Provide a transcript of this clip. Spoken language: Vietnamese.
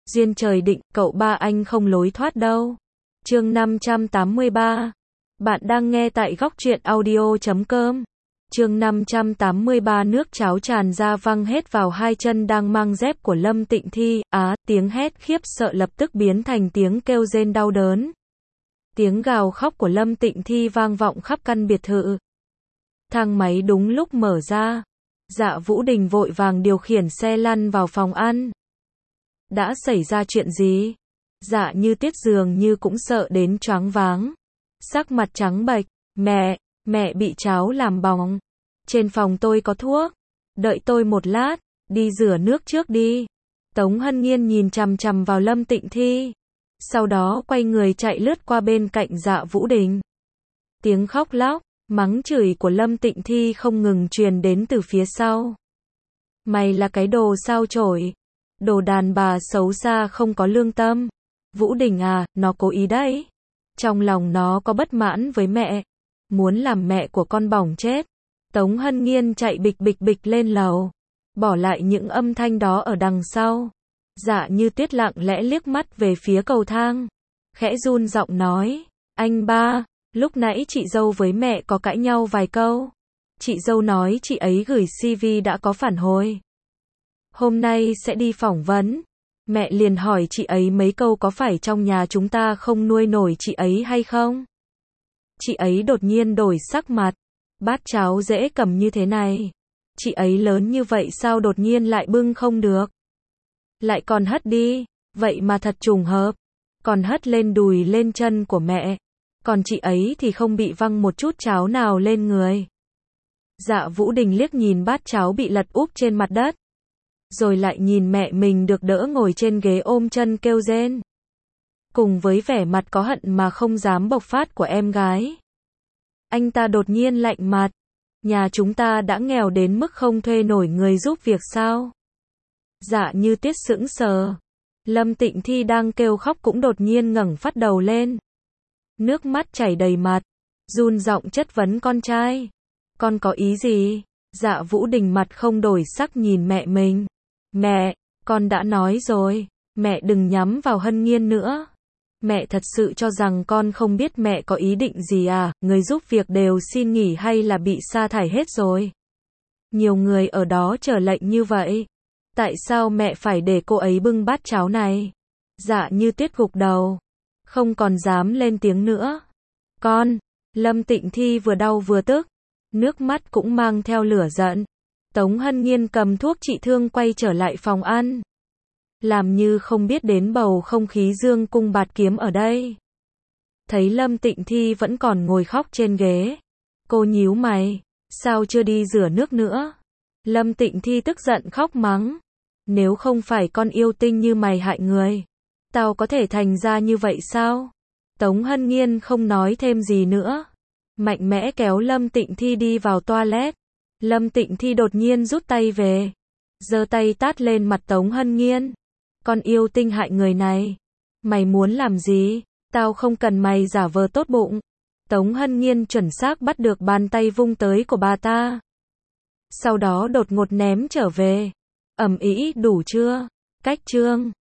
Duyên trời định, cậu ba anh không lối thoát đâu. Chương 583. Bạn đang nghe tại góc truyện audio.com. Chương 583. Nước cháo tràn ra văng hết vào hai chân đang mang dép của Lâm Tịnh Thi. Tiếng hét khiếp sợ lập tức biến thành tiếng kêu rên đau đớn. Tiếng gào khóc của Lâm Tịnh Thi vang vọng khắp căn biệt thự. Thang máy đúng lúc mở ra. Dạ Vũ Đình vội vàng điều khiển xe lăn vào phòng ăn. Đã xảy ra chuyện gì? Dạ Như Tiết dường như cũng sợ đến choáng váng. Sắc mặt trắng bệch. Mẹ bị cháo làm bỏng. Trên phòng tôi có thuốc. Đợi tôi một lát, đi rửa nước trước đi. Tống Hân Nhiên nhìn chằm chằm vào Lâm Tịnh Thi. Sau đó quay người chạy lướt qua bên cạnh Dạ Vũ Đình. Tiếng khóc lóc, mắng chửi của Lâm Tịnh Thi không ngừng truyền đến từ phía sau. Mày là cái đồ sao chổi. Đồ đàn bà xấu xa không có lương tâm. Vũ Đình à, nó cố ý đấy. Trong lòng nó có bất mãn với mẹ. Muốn làm mẹ của con bỏng chết. Tống Hân Nhiên chạy bịch bịch lên lầu. Bỏ lại những âm thanh đó ở đằng sau. Dạ Như Tiết lặng lẽ liếc mắt về phía cầu thang. Khẽ run giọng nói. Anh ba, lúc nãy chị dâu với mẹ có cãi nhau vài câu. Chị dâu nói chị ấy gửi CV đã có phản hồi. Hôm nay sẽ đi phỏng vấn. Mẹ liền hỏi chị ấy mấy câu có phải trong nhà chúng ta không nuôi nổi chị ấy hay không? Chị ấy đột nhiên đổi sắc mặt. Bát cháo dễ cầm như thế này. Chị ấy lớn như vậy sao đột nhiên lại bưng không được? Lại còn hất đi. Vậy mà thật trùng hợp. Còn hất lên đùi lên chân của mẹ. Còn chị ấy thì không bị văng một chút cháo nào lên người. Dạ Vũ Đình liếc nhìn bát cháo bị lật úp trên mặt đất. Rồi lại nhìn mẹ mình được đỡ ngồi trên ghế ôm chân kêu rên. Cùng với vẻ mặt có hận mà không dám bộc phát của em gái. Anh ta đột nhiên lạnh mặt. Nhà chúng ta đã nghèo đến mức không thuê nổi người giúp việc sao? Dạ Như Tiết sững sờ. Lâm Tịnh Thi đang kêu khóc cũng đột nhiên ngẩng phát đầu lên. Nước mắt chảy đầy mặt. Run giọng chất vấn con trai. Con có ý gì? Dạ Vũ Đình mặt không đổi sắc nhìn mẹ mình. Mẹ, con đã nói rồi. Mẹ đừng nhắm vào Hân Nhiên nữa. Mẹ thật sự cho rằng con không biết mẹ có ý định gì à? Người giúp việc đều xin nghỉ hay là bị sa thải hết rồi? Nhiều người ở đó chờ lệnh như vậy. Tại sao mẹ phải để cô ấy bưng bát cháo này? Dạ Như Tiết gục đầu. Không còn dám lên tiếng nữa. Con, Lâm Tịnh Thi vừa đau vừa tức. Nước mắt cũng mang theo lửa giận. Tống Hân Nhiên cầm thuốc trị thương quay trở lại phòng ăn. Làm như không biết đến bầu không khí dương cung bạt kiếm ở đây. Thấy Lâm Tịnh Thi vẫn còn ngồi khóc trên ghế. Cô nhíu mày. Sao chưa đi rửa nước nữa? Lâm Tịnh Thi tức giận khóc mắng. Nếu không phải con yêu tinh như mày hại người, tao có thể thành ra như vậy sao? Tống Hân Nhiên không nói thêm gì nữa. Mạnh mẽ kéo Lâm Tịnh Thi đi vào toilet. Lâm Tịnh Thi đột nhiên rút tay về. Giơ tay tát lên mặt Tống Hân Nhiên. Con yêu tinh hại người này. Mày muốn làm gì? Tao không cần mày giả vờ tốt bụng. Tống Hân Nhiên chuẩn xác bắt được bàn tay vung tới của bà ta. Sau đó đột ngột ném trở về. Ầm ĩ đủ chưa? Cách chương.